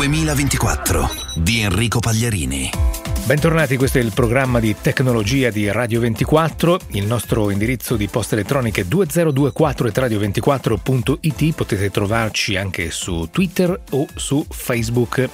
2024 di Enrico Pagliarini. Bentornati, questo è il programma di tecnologia di Radio 24. Il nostro indirizzo di posta elettronica è 2024@radio24.it. Potete trovarci anche su Twitter o su Facebook.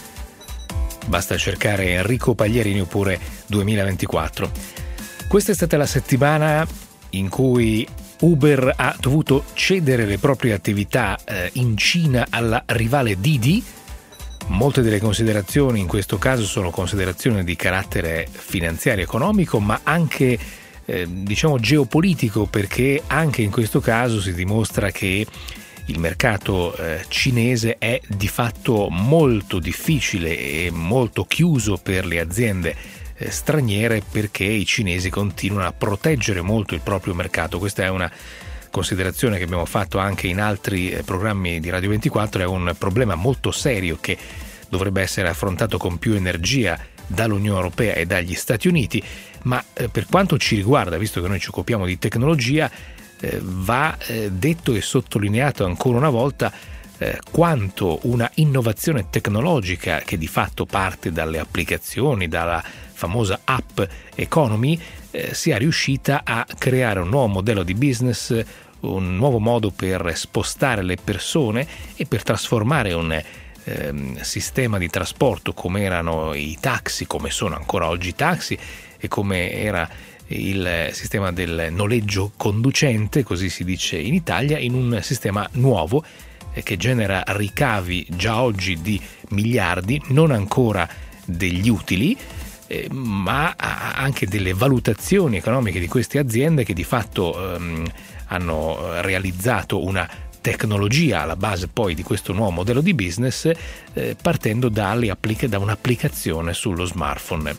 Basta cercare Enrico Pagliarini oppure 2024. Questa è stata la settimana in cui Uber ha dovuto cedere le proprie attività in Cina alla rivale Didi. Molte delle considerazioni in questo caso sono considerazioni di carattere finanziario economico, ma anche geopolitico, perché anche in questo caso si dimostra che il mercato cinese è di fatto molto difficile e molto chiuso per le aziende straniere, perché i cinesi continuano a proteggere molto il proprio mercato. Questa è una considerazione che abbiamo fatto anche in altri programmi di Radio 24. È un problema molto serio che dovrebbe essere affrontato con più energia dall'Unione Europea e dagli Stati Uniti, ma per quanto ci riguarda, visto che noi ci occupiamo di tecnologia, va detto e sottolineato ancora una volta quanto una innovazione tecnologica che di fatto parte dalle applicazioni, dalla famosa app economy, sia riuscita a creare un nuovo modello di business, un nuovo modo per spostare le persone e per trasformare un sistema di trasporto come erano i taxi, come sono ancora oggi i taxi e come era il sistema del noleggio conducente, così si dice in Italia, in un sistema nuovo che genera ricavi già oggi di miliardi, non ancora degli utili, ma anche delle valutazioni economiche di queste aziende che di fatto hanno realizzato una tecnologia alla base poi di questo nuovo modello di business, partendo da un'applicazione sullo smartphone.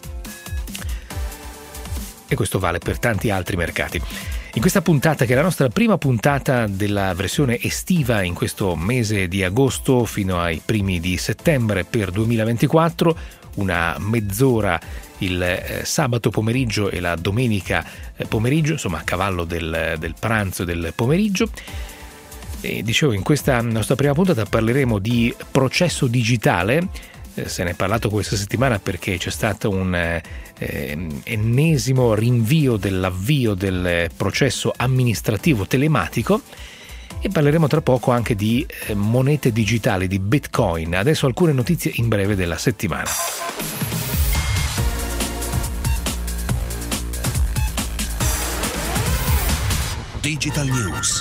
E questo vale per tanti altri mercati. In questa puntata, che è la nostra prima puntata della versione estiva in questo mese di agosto fino ai primi di settembre per 2024, una mezz'ora il sabato pomeriggio e la domenica pomeriggio, insomma a cavallo del pranzo e del pomeriggio. E dicevo, in questa nostra prima puntata parleremo di processo digitale. Se ne è parlato questa settimana perché c'è stato un ennesimo rinvio dell'avvio del processo amministrativo telematico, e parleremo tra poco anche di monete digitali, di Bitcoin. Adesso alcune notizie in breve della settimana. Digital News.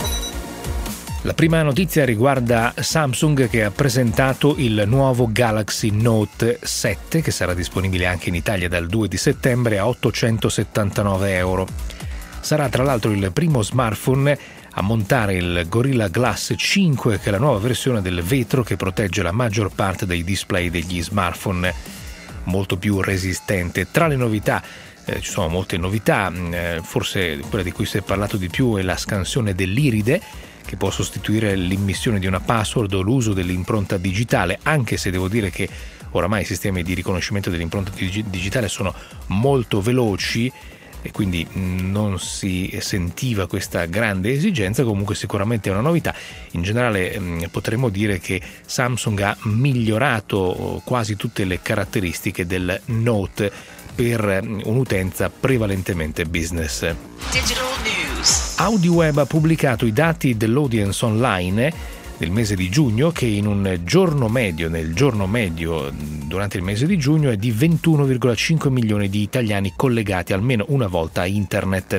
La prima notizia riguarda Samsung, che ha presentato il nuovo Galaxy Note 7, che sarà disponibile anche in Italia dal 2 di settembre a €879. Sarà tra l'altro il primo smartphone a montare il Gorilla Glass 5, che è la nuova versione del vetro che protegge la maggior parte dei display degli smartphone, molto più resistente. Tra le novità ci sono molte novità, forse quella di cui si è parlato di più è la scansione dell'iride, che può sostituire l'immissione di una password o l'uso dell'impronta digitale, anche se devo dire che oramai i sistemi di riconoscimento dell'impronta digitale sono molto veloci e quindi non si sentiva questa grande esigenza. Comunque sicuramente è una novità. In generale potremmo dire che Samsung ha migliorato quasi tutte le caratteristiche del Note per un'utenza prevalentemente business. Digital News. AudioWeb ha pubblicato i dati dell'audience online del mese di giugno, che in un giorno medio, durante il mese di giugno, è di 21,5 milioni di italiani collegati almeno una volta a internet.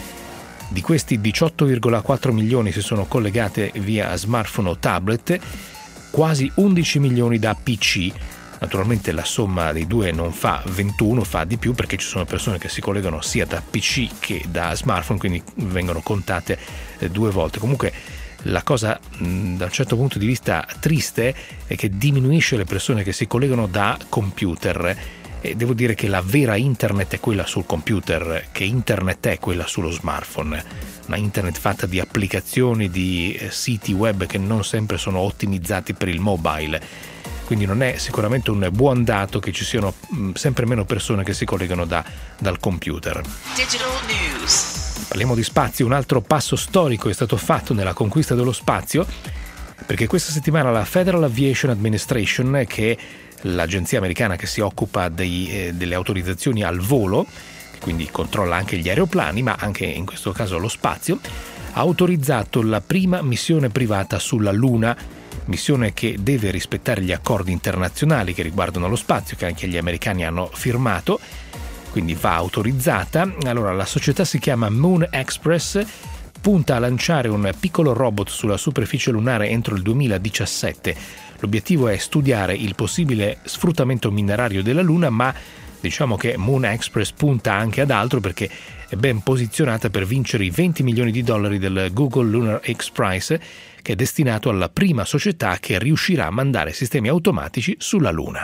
Di questi 18,4 milioni si sono collegate via smartphone o tablet, quasi 11 milioni da PC. Naturalmente la somma dei due non fa 21, fa di più, perché ci sono persone che si collegano sia da PC che da smartphone, quindi vengono contate due volte. Comunque la cosa da un certo punto di vista triste è che diminuisce le persone che si collegano da computer, e devo dire che la vera internet è quella sul computer, che internet è quella sullo smartphone, una internet fatta di applicazioni, di siti web che non sempre sono ottimizzati per il mobile. Quindi non è sicuramente un buon dato che ci siano sempre meno persone che si collegano dal computer. Digital News. Parliamo di spazio. Un altro passo storico è stato fatto nella conquista dello spazio. perché questa settimana la Federal Aviation Administration, che è l'agenzia americana che si occupa delle autorizzazioni al volo, quindi controlla anche gli aeroplani, ma anche in questo caso lo spazio, ha autorizzato la prima missione privata sulla Luna, missione che deve rispettare gli accordi internazionali che riguardano lo spazio, che anche gli americani hanno firmato, quindi va autorizzata. Allora, la società si chiama Moon Express, punta a lanciare un piccolo robot sulla superficie lunare entro il 2017. L'obiettivo è studiare il possibile sfruttamento minerario della Luna, ma diciamo che Moon Express punta anche ad altro, perché è ben posizionata per vincere i $20 milioni del Google Lunar X Prize, che è destinato alla prima società che riuscirà a mandare sistemi automatici sulla Luna.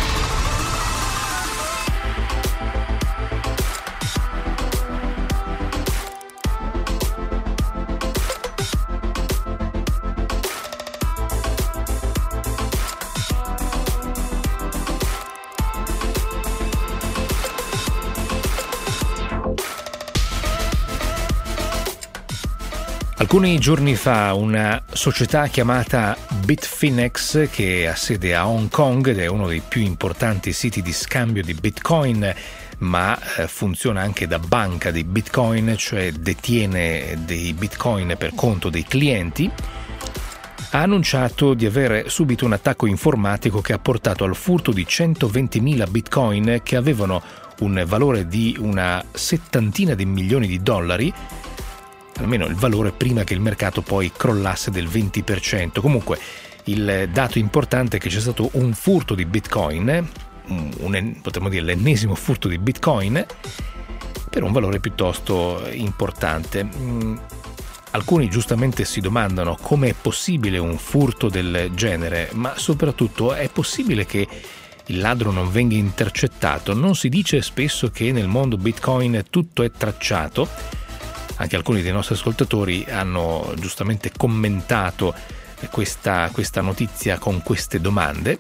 Alcuni giorni fa una società chiamata Bitfinex, che ha sede a Hong Kong ed è uno dei più importanti siti di scambio di Bitcoin, ma funziona anche da banca dei Bitcoin, cioè detiene dei Bitcoin per conto dei clienti, ha annunciato di aver subito un attacco informatico che ha portato al furto di 120.000 Bitcoin che avevano un valore di una settantina di milioni di dollari, almeno il valore prima che il mercato poi crollasse del 20%. Comunque il dato importante è che c'è stato un furto di Bitcoin, potremmo dire l'ennesimo furto di Bitcoin, per un valore piuttosto importante. Alcuni giustamente si domandano come è possibile un furto del genere, ma soprattutto è possibile che il ladro non venga intercettato? Non si dice spesso che nel mondo Bitcoin tutto è tracciato? Anche alcuni dei nostri ascoltatori hanno giustamente commentato questa notizia con queste domande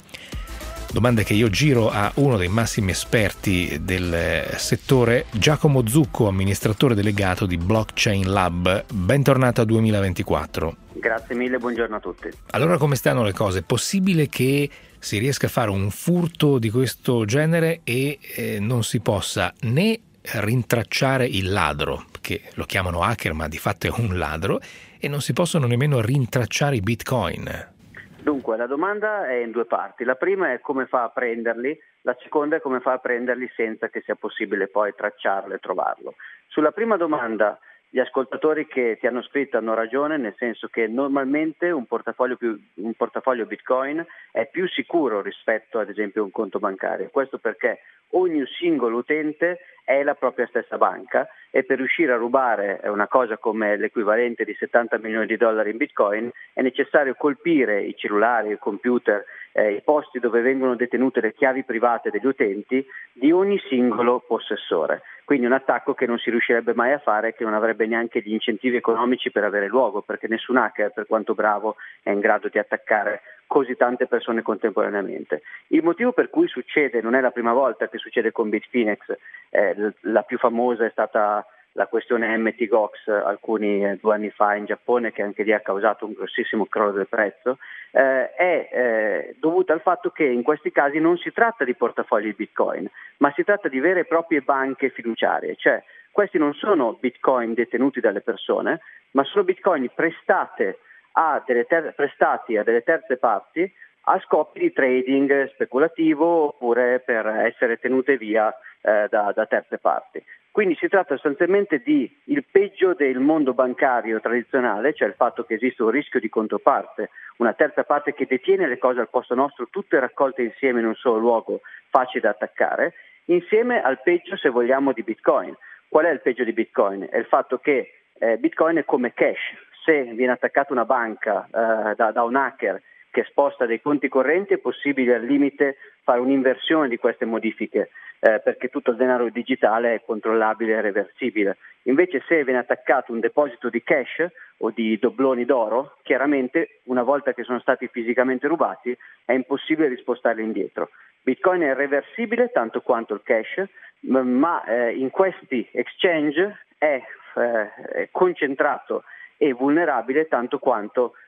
che io giro a uno dei massimi esperti del settore, Giacomo Zucco, amministratore delegato di Blockchain Lab. Bentornato a 2024. Grazie mille, buongiorno a tutti. Allora, come stanno le cose? È possibile che si riesca a fare un furto di questo genere e non si possa né rintracciare il ladro, che lo chiamano hacker ma di fatto è un ladro, e non si possono nemmeno rintracciare i Bitcoin? Dunque, la domanda è in due parti. La prima è come fa a prenderli, la seconda è come fa a prenderli senza che sia possibile poi tracciarlo e trovarlo. Sulla prima domanda, gli ascoltatori che ti hanno scritto hanno ragione, nel senso che normalmente un portafoglio Bitcoin è più sicuro rispetto ad esempio a un conto bancario. Questo perché ogni singolo utente è la propria stessa banca e per riuscire a rubare una cosa come l'equivalente di 70 milioni di dollari in Bitcoin è necessario colpire i cellulari, i computer, i posti dove vengono detenute le chiavi private degli utenti di ogni singolo possessore. Quindi un attacco che non si riuscirebbe mai a fare, che non avrebbe neanche gli incentivi economici per avere luogo, perché nessun hacker, per quanto bravo, è in grado di attaccare così tante persone contemporaneamente. Il motivo per cui succede, non è la prima volta che succede con Bitfinex, la più famosa è stata la questione Mt. Gox alcuni 2 anni fa in Giappone, che anche lì ha causato un grossissimo crollo del prezzo, è dovuta al fatto che in questi casi non si tratta di portafogli Bitcoin, ma si tratta di vere e proprie banche fiduciarie, cioè questi non sono Bitcoin detenuti dalle persone, ma sono Bitcoin prestati a delle terze parti a scopi di trading speculativo oppure per essere tenute via da terze parti. Quindi si tratta sostanzialmente di il peggio del mondo bancario tradizionale, cioè il fatto che esiste un rischio di controparte, una terza parte che detiene le cose al posto nostro, tutte raccolte insieme in un solo luogo, facili da attaccare, insieme al peggio, se vogliamo, di Bitcoin. Qual è il peggio di Bitcoin? È il fatto che Bitcoin è come cash. Se viene attaccata una banca da un hacker che sposta dei conti correnti, è possibile al limite fare un'inversione di queste modifiche, perché tutto il denaro digitale è controllabile e reversibile. Invece se viene attaccato un deposito di cash o di dobloni d'oro, chiaramente una volta che sono stati fisicamente rubati è impossibile rispostarli indietro. Bitcoin è reversibile tanto quanto il cash, ma in questi exchange è concentrato e vulnerabile tanto quanto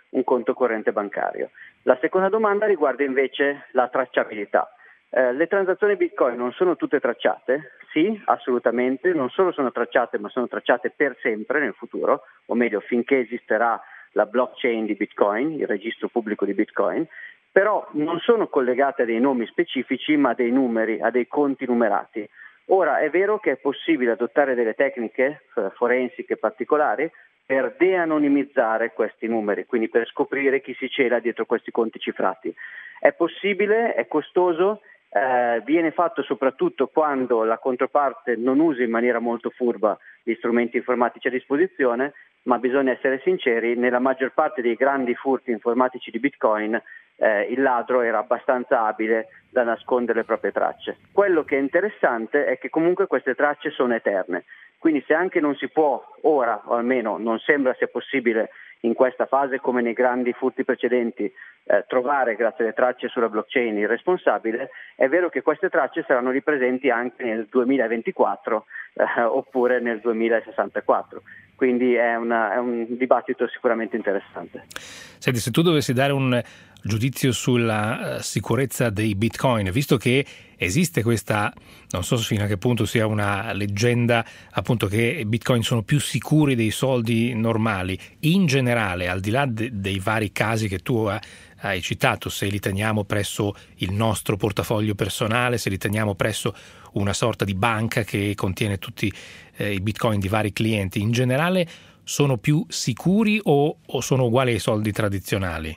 un conto corrente bancario. La seconda domanda riguarda invece la tracciabilità. Le transazioni Bitcoin non sono tutte tracciate? Sì, assolutamente, non solo sono tracciate, ma sono tracciate per sempre nel futuro, o meglio finché esisterà la blockchain di Bitcoin, il registro pubblico di Bitcoin, però non sono collegate a dei nomi specifici, ma a dei numeri, a dei conti numerati. Ora è vero che è possibile adottare delle tecniche forensiche particolari per de-anonimizzare questi numeri, quindi per scoprire chi si cela dietro questi conti cifrati. È possibile, è costoso, viene fatto soprattutto quando la controparte non usa in maniera molto furba gli strumenti informatici a disposizione, ma bisogna essere sinceri, nella maggior parte dei grandi furti informatici di Bitcoin il ladro era abbastanza abile da nascondere le proprie tracce. Quello che è interessante è che comunque queste tracce sono eterne, quindi se anche non si può ora, o almeno non sembra sia possibile in questa fase come nei grandi furti precedenti, trovare grazie alle tracce sulla blockchain il responsabile, è vero che queste tracce saranno ripresenti anche nel 2024 oppure nel 2064. Quindi è un dibattito sicuramente interessante. Senti, se tu dovessi dare un giudizio sulla sicurezza dei Bitcoin, visto che esiste questa, non so fino a che punto sia una leggenda, appunto che Bitcoin sono più sicuri dei soldi normali, in generale, al di là dei vari casi che tu hai citato, se li teniamo presso il nostro portafoglio personale, se li teniamo presso una sorta di banca che contiene tutti i Bitcoin di vari clienti, in generale sono più sicuri o sono uguali ai soldi tradizionali?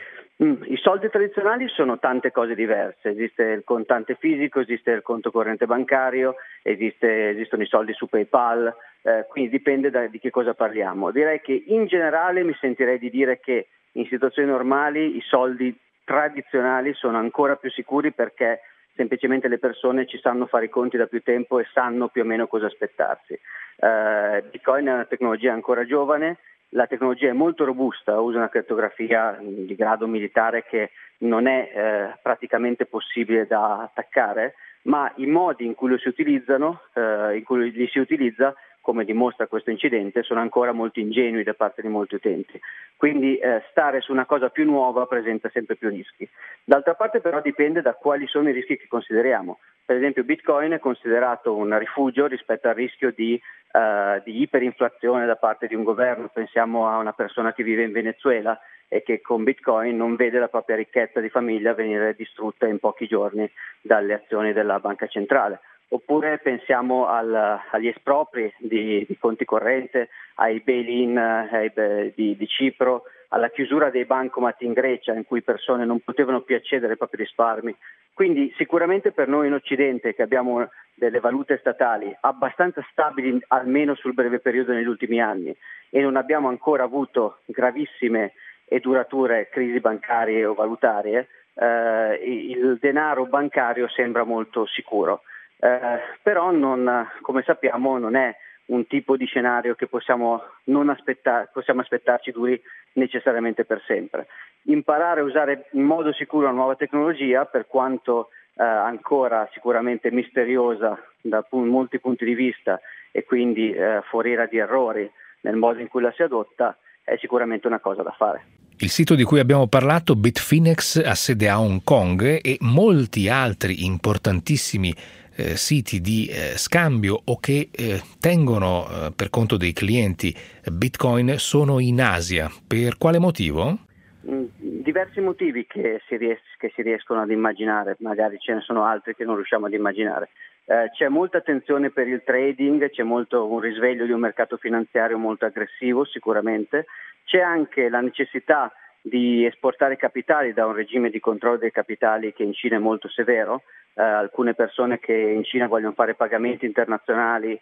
I soldi tradizionali sono tante cose diverse, esiste il contante fisico, esiste il conto corrente bancario, esistono i soldi su PayPal, quindi dipende di che cosa parliamo. Direi che in generale mi sentirei di dire che in situazioni normali i soldi tradizionali sono ancora più sicuri perché semplicemente le persone ci sanno fare i conti da più tempo e sanno più o meno cosa aspettarsi. Bitcoin è una tecnologia ancora giovane, la tecnologia è molto robusta, usa una crittografia di grado militare che non è praticamente possibile da attaccare, ma i modi in cui li si utilizza, come dimostra questo incidente, sono ancora molto ingenui da parte di molti utenti. Quindi stare su una cosa più nuova presenta sempre più rischi. D'altra parte però dipende da quali sono i rischi che consideriamo. Per esempio Bitcoin è considerato un rifugio rispetto al rischio di iperinflazione da parte di un governo. Pensiamo a una persona che vive in Venezuela e che con Bitcoin non vede la propria ricchezza di famiglia venire distrutta in pochi giorni dalle azioni della banca centrale. Oppure pensiamo agli espropri di conti corrente, ai bail-in di Cipro, alla chiusura dei bancomat in Grecia in cui persone non potevano più accedere ai propri risparmi. Quindi sicuramente per noi in Occidente, che abbiamo delle valute statali abbastanza stabili almeno sul breve periodo negli ultimi anni e non abbiamo ancora avuto gravissime e durature crisi bancarie o valutarie, il denaro bancario sembra molto sicuro. Però come sappiamo non è un tipo di scenario che possiamo aspettarci duri necessariamente per sempre. Imparare a usare in modo sicuro una nuova tecnologia, per quanto ancora sicuramente misteriosa da molti punti di vista e quindi foriera di errori nel modo in cui la si adotta, è sicuramente una cosa da fare. Il sito di cui abbiamo parlato, Bitfinex, ha sede a Hong Kong e molti altri importantissimi siti di scambio o che tengono per conto dei clienti Bitcoin sono in Asia. Per quale motivo? Diversi motivi che si riescono ad immaginare, magari ce ne sono altri che non riusciamo ad immaginare. C'è molta attenzione per il trading, c'è un risveglio di un mercato finanziario molto aggressivo sicuramente, c'è anche la necessità di esportare capitali da un regime di controllo dei capitali che in Cina è molto severo. Alcune persone che in Cina vogliono fare pagamenti internazionali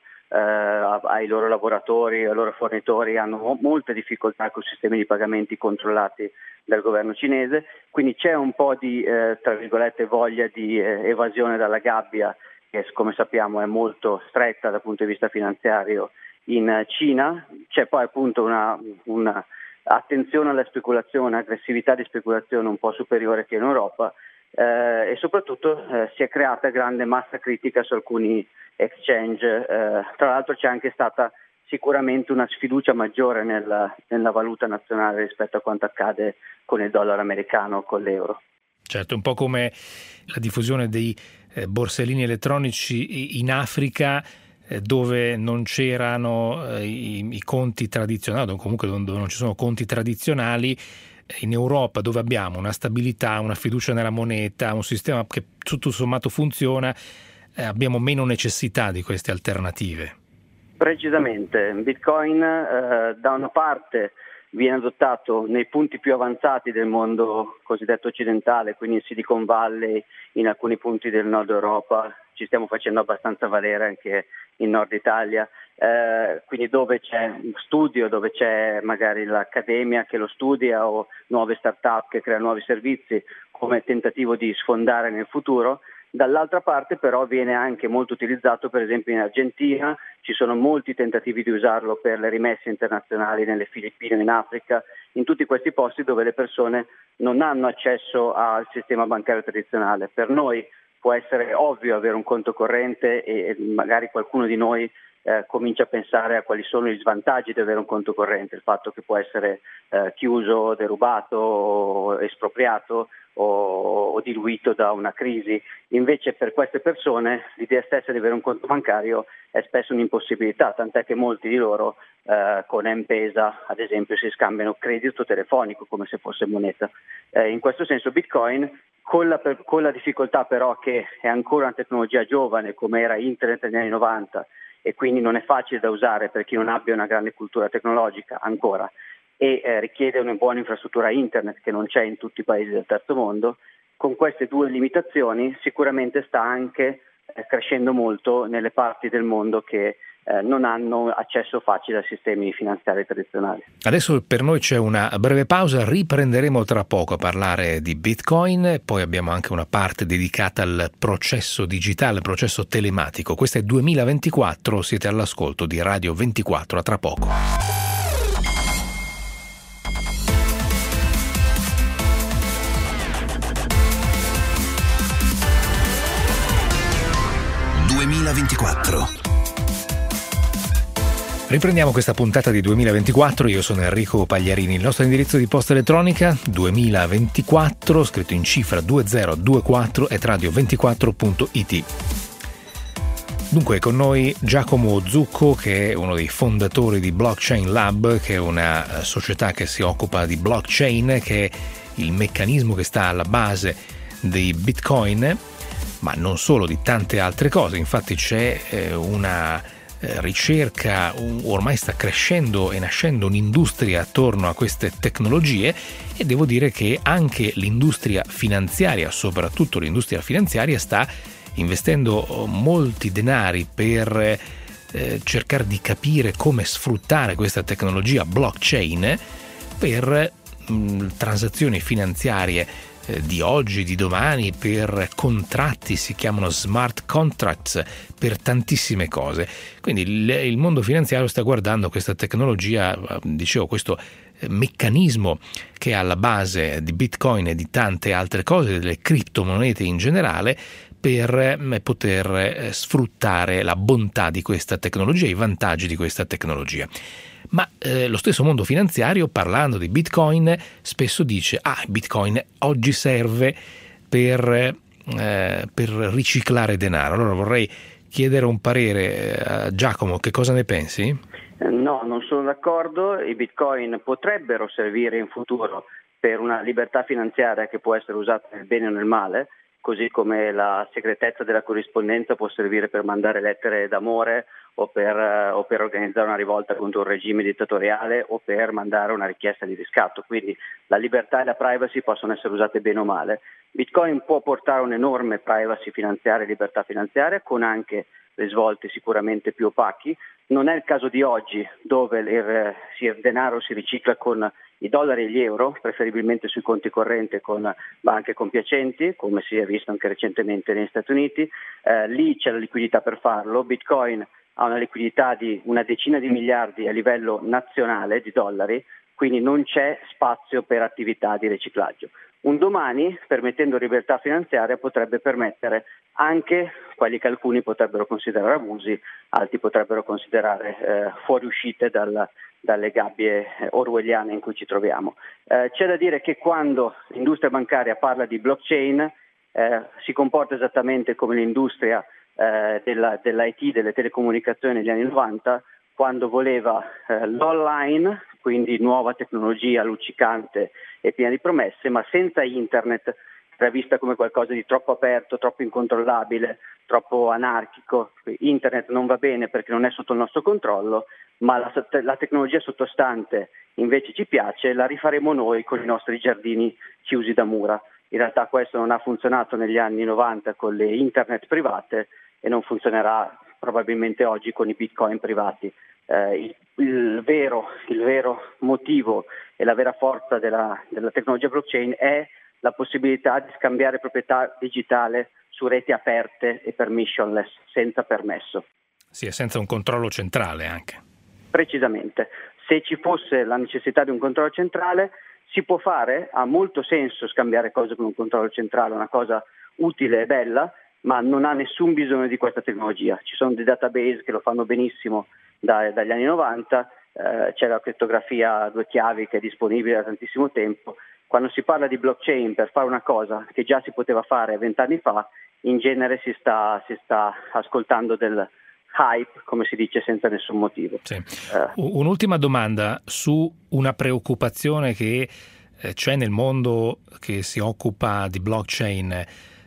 ai loro lavoratori, ai loro fornitori hanno molte difficoltà con sistemi di pagamenti controllati dal governo cinese, quindi c'è un po' di tra virgolette voglia di evasione dalla gabbia che come sappiamo è molto stretta dal punto di vista finanziario in Cina. C'è poi appunto una attenzione alla speculazione, aggressività di speculazione un po' superiore che in Europa e soprattutto si è creata grande massa critica su alcuni exchange. Tra l'altro c'è anche stata sicuramente una sfiducia maggiore nella valuta nazionale rispetto a quanto accade con il dollaro americano o con l'euro. Certo, un po' come la diffusione dei borsellini elettronici in Africa, dove non c'erano i conti tradizionali, o comunque dove non ci sono conti tradizionali. In Europa, dove abbiamo una stabilità, una fiducia nella moneta, un sistema che tutto sommato funziona, abbiamo meno necessità di queste alternative. Precisamente, Bitcoin da una parte viene adottato nei punti più avanzati del mondo cosiddetto occidentale, quindi in Silicon Valley, in alcuni punti del nord Europa, ci stiamo facendo abbastanza valere anche in Nord Italia, quindi dove c'è studio, dove c'è magari l'accademia che lo studia o nuove start-up che creano nuovi servizi come tentativo di sfondare nel futuro. Dall'altra parte però viene anche molto utilizzato, per esempio in Argentina, ci sono molti tentativi di usarlo per le rimesse internazionali nelle Filippine, in Africa, in tutti questi posti dove le persone non hanno accesso al sistema bancario tradizionale. Per noi può essere ovvio avere un conto corrente e magari qualcuno di noi comincia a pensare a quali sono gli svantaggi di avere un conto corrente, il fatto che può essere chiuso, derubato, o espropriato o diluito da una crisi. Invece per queste persone l'idea stessa di avere un conto bancario è spesso un'impossibilità, tant'è che molti di loro con M-Pesa ad esempio si scambiano credito telefonico come se fosse moneta. In questo senso Bitcoin, con la difficoltà però che è ancora una tecnologia giovane come era Internet negli anni 90 e quindi non è facile da usare per chi non abbia una grande cultura tecnologica ancora, e richiede una buona infrastruttura internet che non c'è in tutti i paesi del terzo mondo. Con queste due limitazioni sicuramente sta anche crescendo molto nelle parti del mondo che non hanno accesso facile a sistemi finanziari tradizionali. Adesso per noi c'è una breve pausa, riprenderemo tra poco a parlare di Bitcoin, poi abbiamo anche una parte dedicata al processo digitale, processo telematico. Questo è 2024, siete all'ascolto di Radio 24, a tra poco. Riprendiamo questa puntata di 2024, io sono Enrico Pagliarini, il nostro indirizzo di posta elettronica 2024, scritto in cifra 2024 è radio24.it. Dunque con noi Giacomo Zucco, che è uno dei fondatori di Blockchain Lab, che è una società che si occupa di blockchain, che è il meccanismo che sta alla base dei Bitcoin, ma non solo, di tante altre cose. Infatti c'è una ricerca, ormai sta crescendo e nascendo un'industria attorno a queste tecnologie, e devo dire che anche l'industria finanziaria, soprattutto l'industria finanziaria, sta investendo molti denari per cercare di capire come sfruttare questa tecnologia blockchain per transazioni finanziarie di oggi, di domani, per contratti, si chiamano smart contracts, per tantissime cose. Quindi il mondo finanziario sta guardando questa tecnologia, dicevo, questo meccanismo che è alla base di Bitcoin e di tante altre cose, delle criptomonete in generale, per poter sfruttare la bontà di questa tecnologia, i vantaggi di questa tecnologia. Ma lo stesso mondo finanziario, parlando di Bitcoin, spesso dice Bitcoin oggi serve per riciclare denaro. Allora vorrei chiedere un parere a Giacomo, che cosa ne pensi? No, non sono d'accordo. I Bitcoin potrebbero servire in futuro per una libertà finanziaria che può essere usata nel bene o nel male, così come la segretezza della corrispondenza può servire per mandare lettere d'amore o per organizzare una rivolta contro un regime dittatoriale o per mandare una richiesta di riscatto. Quindi la libertà e la privacy possono essere usate bene o male. Bitcoin può portare un'enorme privacy finanziaria e libertà finanziaria, con anche risvolti sicuramente più opachi. Non è il caso di oggi, dove il denaro si ricicla con i dollari e gli euro, preferibilmente sui conti correnti con banche compiacenti, come si è visto anche recentemente negli Stati Uniti. Lì c'è la liquidità per farlo. Bitcoin ha una liquidità di una decina di miliardi a livello nazionale di dollari, quindi non c'è spazio per attività di riciclaggio. Un domani, permettendo libertà finanziaria, potrebbe permettere anche quelli che alcuni potrebbero considerare abusi, altri potrebbero considerare fuoriuscite dalle gabbie orwelliane in cui ci troviamo. C'è da dire che quando l'industria bancaria parla di blockchain si comporta esattamente come l'industria dell'IT, delle telecomunicazioni negli anni 90, quando voleva l'online, quindi nuova tecnologia luccicante e piena di promesse, ma senza internet, era vista come qualcosa di troppo aperto, troppo incontrollabile, troppo anarchico. Internet non va bene perché non è sotto il nostro controllo, ma la tecnologia sottostante invece ci piace, la rifaremo noi con i nostri giardini chiusi da mura. In realtà questo non ha funzionato negli anni 90 con le internet private e non funzionerà probabilmente oggi con i bitcoin privati. Il vero motivo e la vera forza della tecnologia blockchain è la possibilità di scambiare proprietà digitale su reti aperte e permissionless, senza permesso. Sì, senza un controllo centrale anche. Precisamente. Se ci fosse la necessità di un controllo centrale, si può fare, ha molto senso scambiare cose con un controllo centrale, una cosa utile e bella, ma non ha nessun bisogno di questa tecnologia. Ci sono dei database che lo fanno benissimo dagli anni 90, c'è la crittografia a 2 chiavi che è disponibile da tantissimo tempo. Quando si parla di blockchain per fare una cosa che già si poteva fare 20 anni fa, in genere si sta ascoltando del hype, come si dice, senza nessun motivo. Sì. Un'ultima domanda su una preoccupazione che c'è nel mondo che si occupa di blockchain,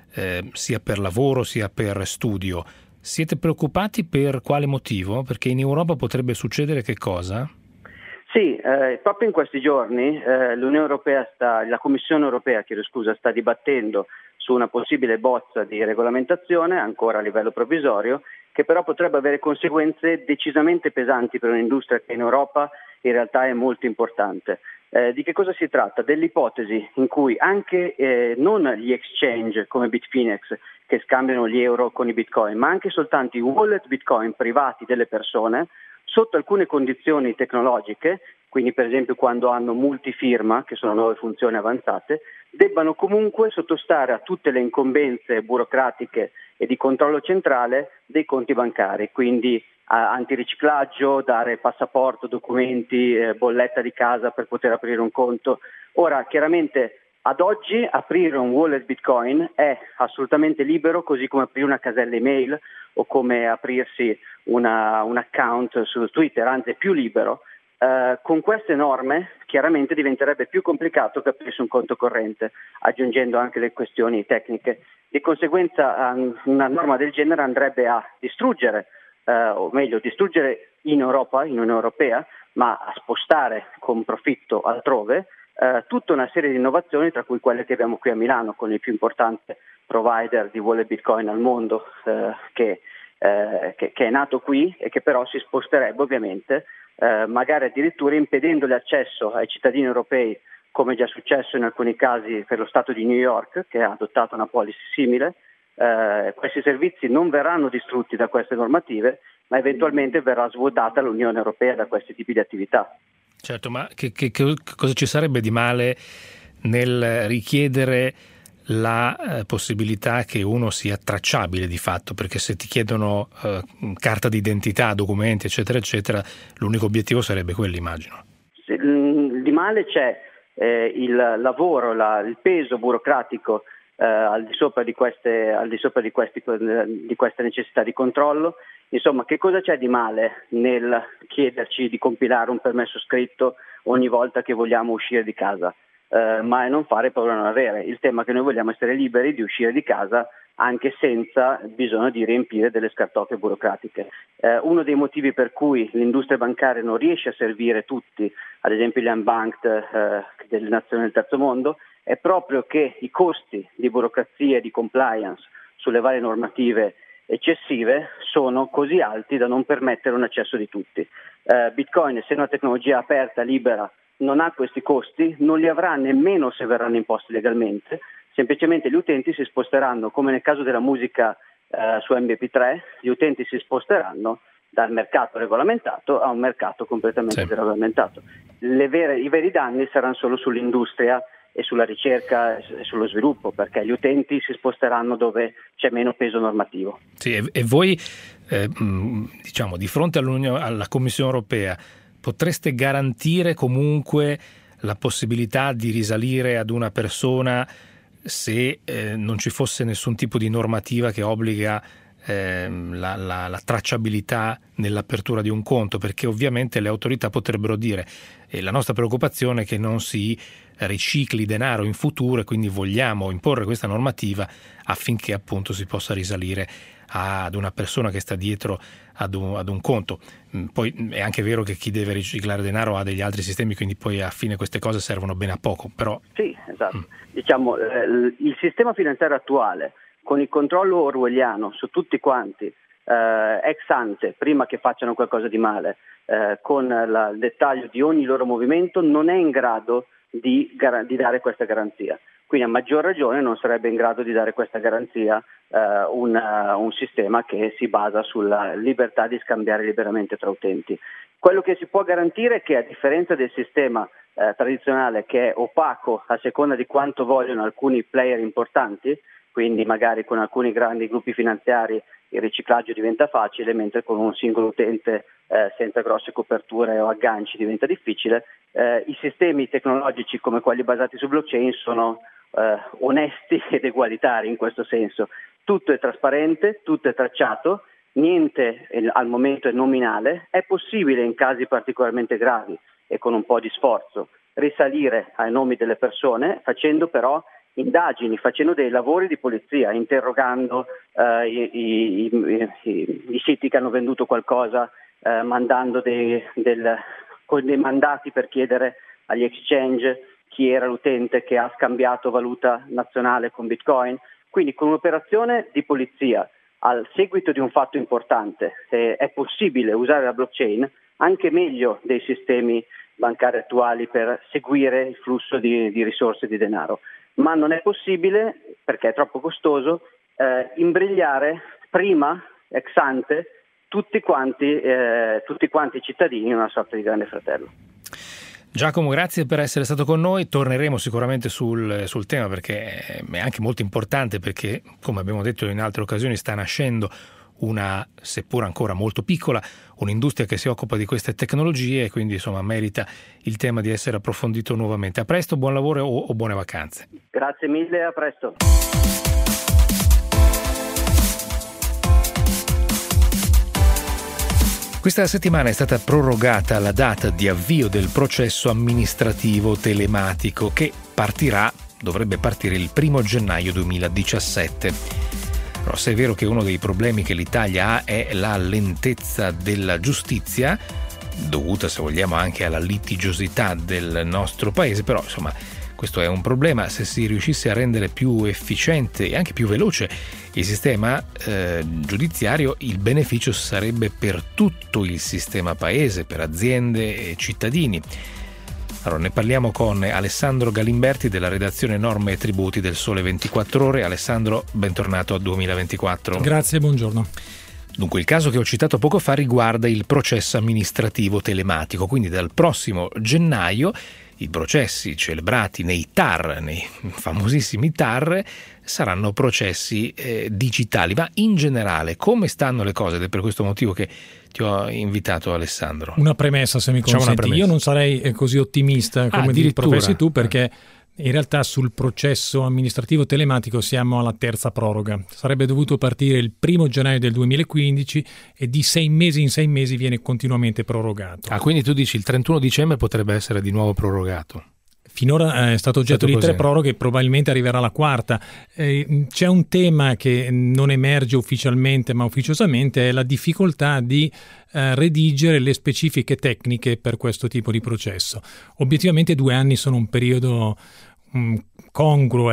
sia per lavoro sia per studio. Siete preoccupati per quale motivo? Perché in Europa potrebbe succedere che cosa? Sì, proprio in questi giorni l'Unione Europea la Commissione Europea, sta dibattendo su una possibile bozza di regolamentazione, ancora a livello provvisorio, che però potrebbe avere conseguenze decisamente pesanti per un'industria che in Europa in realtà è molto importante. Di che cosa si tratta? Dell'ipotesi in cui anche non gli exchange come Bitfinex che scambiano gli euro con i bitcoin, ma anche soltanto i wallet bitcoin privati delle persone, sotto alcune condizioni tecnologiche, quindi per esempio quando hanno multifirma, che sono nuove funzioni avanzate, debbano comunque sottostare a tutte le incombenze burocratiche e di controllo centrale dei conti bancari, quindi antiriciclaggio, dare passaporto, documenti, bolletta di casa per poter aprire un conto. Ora, chiaramente ad oggi aprire un wallet Bitcoin è assolutamente libero, così come aprire una casella email o come aprirsi un account su Twitter, anzi è più libero. Con queste norme chiaramente diventerebbe più complicato che aprirsi un conto corrente, aggiungendo anche le questioni tecniche. Di conseguenza una norma del genere andrebbe a distruggere, o meglio distruggere in Europa, in Unione Europea, ma a spostare con profitto altrove tutta una serie di innovazioni, tra cui quelle che abbiamo qui a Milano con il più importante provider di wallet Bitcoin al mondo, che è nato qui e che però si sposterebbe ovviamente, magari addirittura impedendo l'accesso ai cittadini europei, come è già successo in alcuni casi per lo Stato di New York, che ha adottato una policy simile. Questi servizi non verranno distrutti da queste normative, ma eventualmente verrà svuotata l'Unione Europea da questi tipi di attività. Certo, ma che cosa ci sarebbe di male nel richiedere la possibilità che uno sia tracciabile di fatto? Perché se ti chiedono carta d'identità, documenti, eccetera, eccetera, l'unico obiettivo sarebbe quello, immagino. Di male c'è il lavoro, il peso burocratico al di sopra di queste necessità di controllo. Insomma, che cosa c'è di male nel chiederci di compilare un permesso scritto ogni volta che vogliamo uscire di casa? Ma non fare paura non avere. Il tema è che noi vogliamo essere liberi di uscire di casa anche senza bisogno di riempire delle scartoffie burocratiche. Uno dei motivi per cui l'industria bancaria non riesce a servire tutti, ad esempio gli unbanked delle nazioni del terzo mondo, è proprio che i costi di burocrazia e di compliance sulle varie normative eccessive sono così alti da non permettere un accesso di tutti. Bitcoin, essendo una tecnologia aperta, libera, non ha questi costi, non li avrà nemmeno se verranno imposti legalmente, semplicemente gli utenti si sposteranno, come nel caso della musica su MP3, gli utenti si sposteranno dal mercato regolamentato a un mercato completamente deregolamentato. I veri danni saranno solo sull'industria e sulla ricerca e sullo sviluppo, perché gli utenti si sposteranno dove c'è meno peso normativo. Sì, e voi diciamo di fronte alla Commissione europea potreste garantire comunque la possibilità di risalire ad una persona se non ci fosse nessun tipo di normativa che obbliga la tracciabilità nell'apertura di un conto, perché ovviamente le autorità potrebbero dire la nostra preoccupazione è che non si ricicli denaro in futuro e quindi vogliamo imporre questa normativa affinché appunto si possa risalire ad una persona che sta dietro ad un conto. Poi è anche vero che chi deve riciclare denaro ha degli altri sistemi, quindi poi alla fine queste cose servono bene a poco, però sì, esatto. Diciamo il sistema finanziario attuale con il controllo orwelliano su tutti quanti ex ante, prima che facciano qualcosa di male, con il dettaglio di ogni loro movimento, non è in grado di dare questa garanzia. Quindi a maggior ragione non sarebbe in grado di dare questa garanzia un sistema che si basa sulla libertà di scambiare liberamente tra utenti. Quello che si può garantire è che, a differenza del sistema tradizionale, che è opaco a seconda di quanto vogliono alcuni player importanti, quindi magari con alcuni grandi gruppi finanziari il riciclaggio diventa facile, mentre con un singolo utente senza grosse coperture o agganci diventa difficile. I sistemi tecnologici come quelli basati su blockchain sono onesti ed egualitari in questo senso. Tutto è trasparente, tutto è tracciato, niente al momento è nominale. È possibile in casi particolarmente gravi e con un po' di sforzo risalire ai nomi delle persone, facendo però indagini, facendo dei lavori di polizia, interrogando i siti che hanno venduto qualcosa, mandando con dei mandati per chiedere agli exchange chi era l'utente che ha scambiato valuta nazionale con Bitcoin. Quindi con un'operazione di polizia al seguito di un fatto importante è possibile usare la blockchain anche meglio dei sistemi bancari attuali per seguire il flusso di risorse di denaro. Ma non è possibile, perché è troppo costoso, imbrigliare prima, ex ante, tutti quanti i cittadini in una sorta di grande fratello. Giacomo, grazie per essere stato con noi. Torneremo sicuramente sul tema, perché è anche molto importante, perché come abbiamo detto in altre occasioni sta nascendo una, seppur ancora molto piccola, un'industria che si occupa di queste tecnologie e quindi insomma merita il tema di essere approfondito nuovamente. A presto, buon lavoro o buone vacanze. Grazie mille, a presto. Questa settimana è stata prorogata la data di avvio del processo amministrativo telematico che dovrebbe partire il 1 gennaio 2017. Però se è vero che uno dei problemi che l'Italia ha è la lentezza della giustizia, dovuta se vogliamo anche alla litigiosità del nostro paese, però insomma questo è un problema. Se si riuscisse a rendere più efficiente e anche più veloce il sistema giudiziario, il beneficio sarebbe per tutto il sistema paese, per aziende e cittadini. Allora ne parliamo con Alessandro Galimberti della redazione Norme e Tributi del Sole 24 Ore. Alessandro, bentornato a 2024. Grazie, buongiorno. Dunque, il caso che ho citato poco fa riguarda il processo amministrativo telematico, quindi dal prossimo gennaio i processi celebrati nei TAR, nei famosissimi TAR, saranno processi digitali. Ma in generale, come stanno le cose? Ed è per questo motivo che ti ho invitato, Alessandro. Una premessa, se mi consenti. Io non sarei così ottimista come ti professi tu, perché in realtà sul processo amministrativo telematico siamo alla terza proroga. Sarebbe dovuto partire il 1 gennaio del 2015 e di 6 mesi in 6 mesi viene continuamente prorogato. Quindi tu dici il 31 dicembre potrebbe essere di nuovo prorogato? Finora è stato oggetto di 3 proroghe, probabilmente arriverà la quarta. C'è un tema che non emerge ufficialmente ma ufficiosamente, è la difficoltà di redigere le specifiche tecniche per questo tipo di processo. Obiettivamente 2 anni sono un periodo congruo,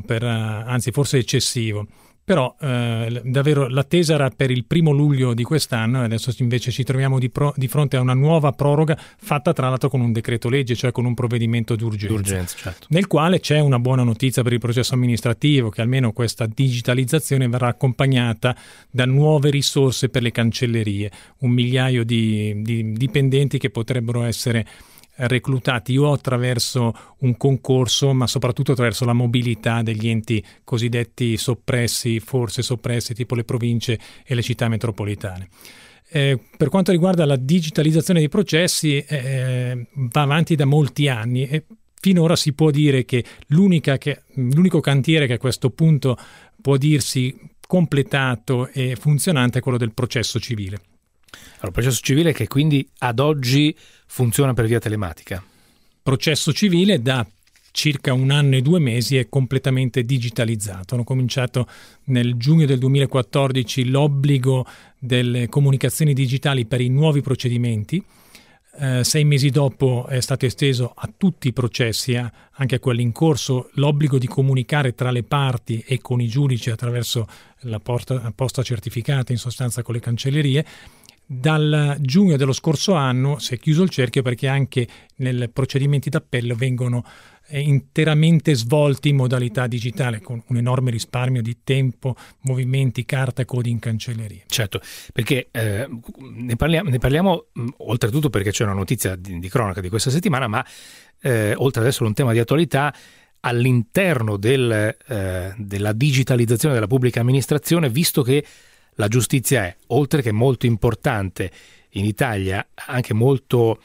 anzi forse eccessivo. Però davvero l'attesa era per il 1 luglio di quest'anno e adesso invece ci troviamo di fronte a una nuova proroga fatta tra l'altro con un decreto legge, cioè con un provvedimento d'urgenza, certo. Nel quale c'è una buona notizia per il processo amministrativo, che almeno questa digitalizzazione verrà accompagnata da nuove risorse per le cancellerie, 1 migliaio di dipendenti che potrebbero essere reclutati o attraverso un concorso, ma soprattutto attraverso la mobilità degli enti cosiddetti soppressi, forse soppressi, tipo le province e le città metropolitane. Per quanto riguarda la digitalizzazione dei processi, va avanti da molti anni e finora si può dire che l'unico cantiere che a questo punto può dirsi completato e funzionante è quello del processo civile. Allora, il processo civile che quindi ad oggi funziona per via telematica. Processo civile da circa 1 anno e 2 mesi è completamente digitalizzato. Hanno cominciato nel giugno del 2014 l'obbligo delle comunicazioni digitali per i nuovi procedimenti. 6 mesi dopo è stato esteso a tutti i processi, anche a quelli in corso, l'obbligo di comunicare tra le parti e con i giudici attraverso la posta certificata, in sostanza con le cancellerie. Dal giugno dello scorso anno si è chiuso il cerchio perché anche nei procedimenti d'appello vengono interamente svolti in modalità digitale, con un enorme risparmio di tempo, movimenti, carta, codi in cancelleria. Certo, perché ne parliamo oltretutto perché c'è una notizia di cronaca di questa settimana, ma oltre ad essere un tema di attualità, all'interno della digitalizzazione della pubblica amministrazione, visto che la giustizia è, oltre che molto importante in Italia, anche molto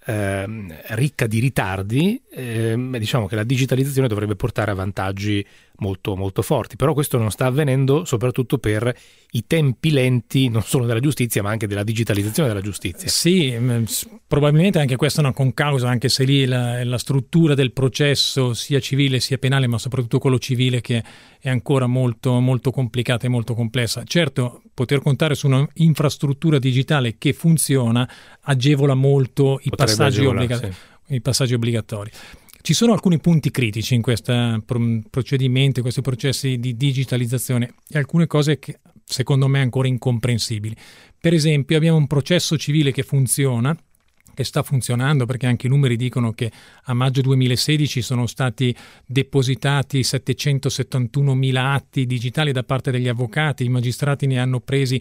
ricca di ritardi, diciamo che la digitalizzazione dovrebbe portare a vantaggi molto molto forti, però questo non sta avvenendo soprattutto per i tempi lenti non solo della giustizia ma anche della digitalizzazione della giustizia. Sì, probabilmente anche questa è una concausa, anche se lì la struttura del processo sia civile sia penale, ma soprattutto quello civile, che è ancora molto molto complicata e molto complessa. Certo, poter contare su un'infrastruttura digitale che funziona agevola molto i passaggi obbligatori. Ci sono alcuni punti critici in questo procedimento, in questi processi di digitalizzazione, e alcune cose che secondo me ancora incomprensibili. Per esempio, abbiamo un processo civile che funziona, che sta funzionando, perché anche i numeri dicono che a maggio 2016 sono stati depositati 771.000 atti digitali da parte degli avvocati, i magistrati ne hanno presi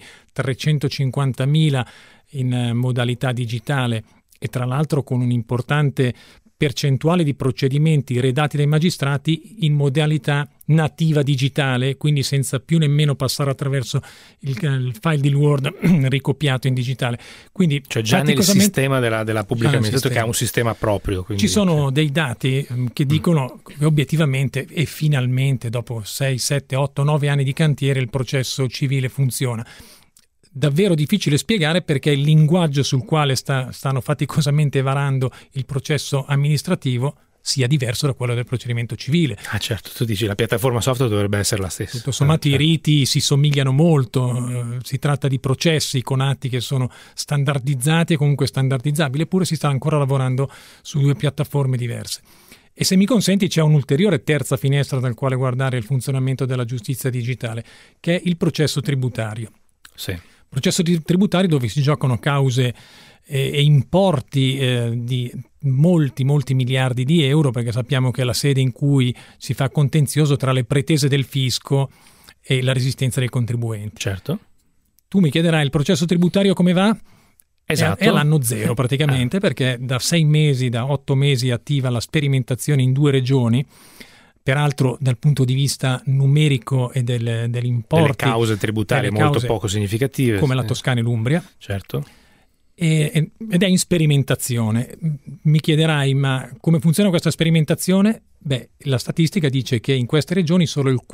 350.000 in modalità digitale, e tra l'altro con un importante percentuale di procedimenti redatti dai magistrati in modalità nativa digitale, quindi senza più nemmeno passare attraverso il file di Word ricopiato in digitale. Quindi cioè già nel sistema della pubblica amministrazione, che ha un sistema proprio. Quindi, ci sono dei dati che dicono che obiettivamente e finalmente dopo 6, 7, 8, 9 anni di cantiere il processo civile funziona. Davvero difficile spiegare perché il linguaggio sul quale stanno faticosamente varando il processo amministrativo sia diverso da quello del procedimento civile. Ah certo, tu dici la piattaforma software dovrebbe essere la stessa. Tutto sommato i riti si somigliano molto, si tratta di processi con atti che sono standardizzati e comunque standardizzabili, eppure si sta ancora lavorando su 2 piattaforme diverse. E se mi consenti c'è un'ulteriore terza finestra dal quale guardare il funzionamento della giustizia digitale, che è il processo tributario. Sì. Processo tributario dove si giocano cause e importi di molti miliardi di euro, perché sappiamo che è la sede in cui si fa contenzioso tra le pretese del fisco e la resistenza dei contribuenti. Certo. Tu mi chiederai il processo tributario come va? Esatto. È all'anno zero praticamente, perché da 6 mesi, da 8 mesi attiva la sperimentazione in 2 regioni. Peraltro dal punto di vista numerico e degli importi, delle cause tributarie molto poco significative, come la Toscana e l'Umbria. Certo. Ed è in sperimentazione. Mi chiederai, ma come funziona questa sperimentazione? Beh, la statistica dice che in queste regioni solo il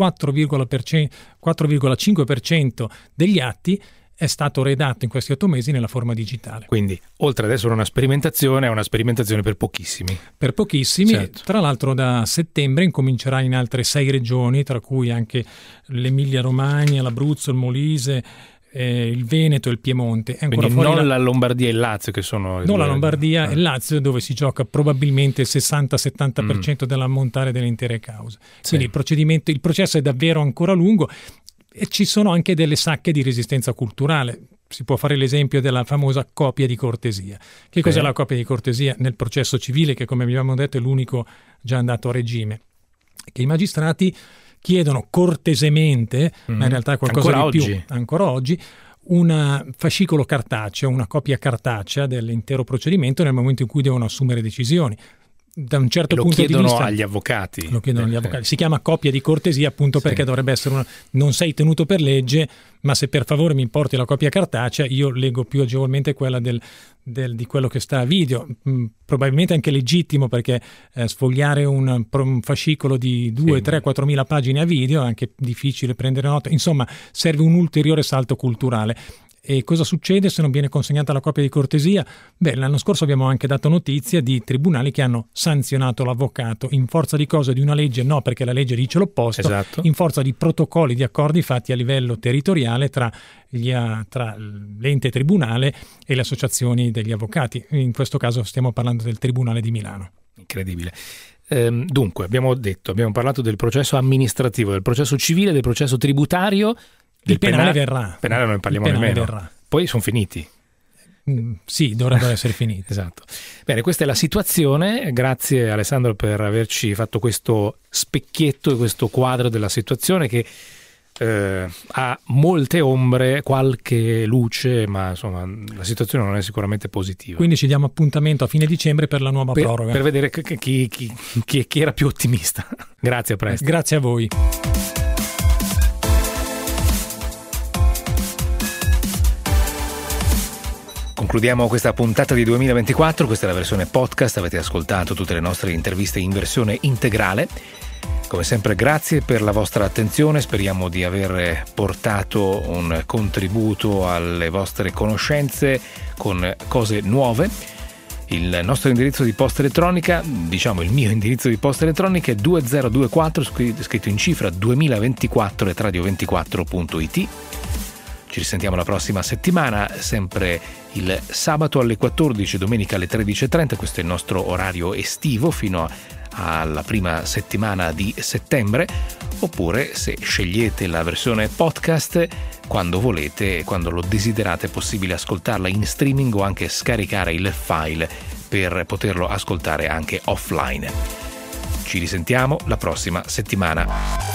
4,5% degli atti è stato redatto in questi 8 mesi nella forma digitale. Quindi, oltre ad essere una sperimentazione, è una sperimentazione per pochissimi. Per pochissimi. Certo. Tra l'altro da settembre incomincerà in altre 6 regioni, tra cui anche l'Emilia-Romagna, l'Abruzzo, il Molise, il Veneto e il Piemonte. È ancora quindi fuori non la Lombardia e il Lazio che sono... Non la Lombardia e il Lazio, dove si gioca probabilmente il 60-70% dell'ammontare delle intere cause. Quindi il processo è davvero ancora lungo. E ci sono anche delle sacche di resistenza culturale. Si può fare l'esempio della famosa copia di cortesia. Che cos'è la copia di cortesia nel processo civile, che come abbiamo detto è l'unico già andato a regime? Che i magistrati chiedono cortesemente, ma in realtà è qualcosa ancora di oggi. più, ancora oggi, un fascicolo cartaceo, una copia cartacea dell'intero procedimento nel momento in cui devono assumere decisioni. Da un certo punto di vista lo chiedono agli avvocati. Lo chiedono agli avvocati. Si chiama copia di cortesia appunto perché dovrebbe essere non sei tenuto per legge, ma se per favore mi importi la copia cartacea, io leggo più agevolmente quella di quello che sta a video. Probabilmente anche legittimo, perché sfogliare un fascicolo di 2, 3, 4.000 pagine a video è anche difficile prendere nota. Insomma, serve un ulteriore salto culturale. E cosa succede se non viene consegnata la copia di cortesia? L'anno scorso abbiamo anche dato notizia di tribunali che hanno sanzionato l'avvocato in forza di cosa? Di una legge? No, perché la legge dice l'opposto. Esatto. In forza di protocolli, di accordi fatti a livello territoriale tra l'ente tribunale e le associazioni degli avvocati. In questo caso stiamo parlando del Tribunale di Milano. Incredibile. Dunque, abbiamo parlato del processo amministrativo, del processo civile, del processo tributario. Il penale verrà. Penale non ne parliamo nemmeno. Verrà. Poi sono finiti. Sì, dovrebbero essere finiti. Esatto. Bene, questa è la situazione. Grazie Alessandro per averci fatto questo specchietto e questo quadro della situazione che ha molte ombre, qualche luce, ma insomma la situazione non è sicuramente positiva. Quindi ci diamo appuntamento a fine dicembre per la nuova proroga. Per vedere chi era più ottimista. Grazie, a presto. Grazie a voi. Concludiamo questa puntata di 2024, questa è la versione podcast, avete ascoltato tutte le nostre interviste in versione integrale. Come sempre grazie per la vostra attenzione, speriamo di aver portato un contributo alle vostre conoscenze con cose nuove. Il nostro indirizzo di posta elettronica, diciamo il mio indirizzo di posta elettronica è 2024, scritto in cifra 2024@radio24.it. Ci risentiamo la prossima settimana, sempre il sabato alle 14, domenica alle 13:30, questo è il nostro orario estivo fino alla prima settimana di settembre, oppure se scegliete la versione podcast quando volete, quando lo desiderate, è possibile ascoltarla in streaming o anche scaricare il file per poterlo ascoltare anche offline. Ci risentiamo la prossima settimana.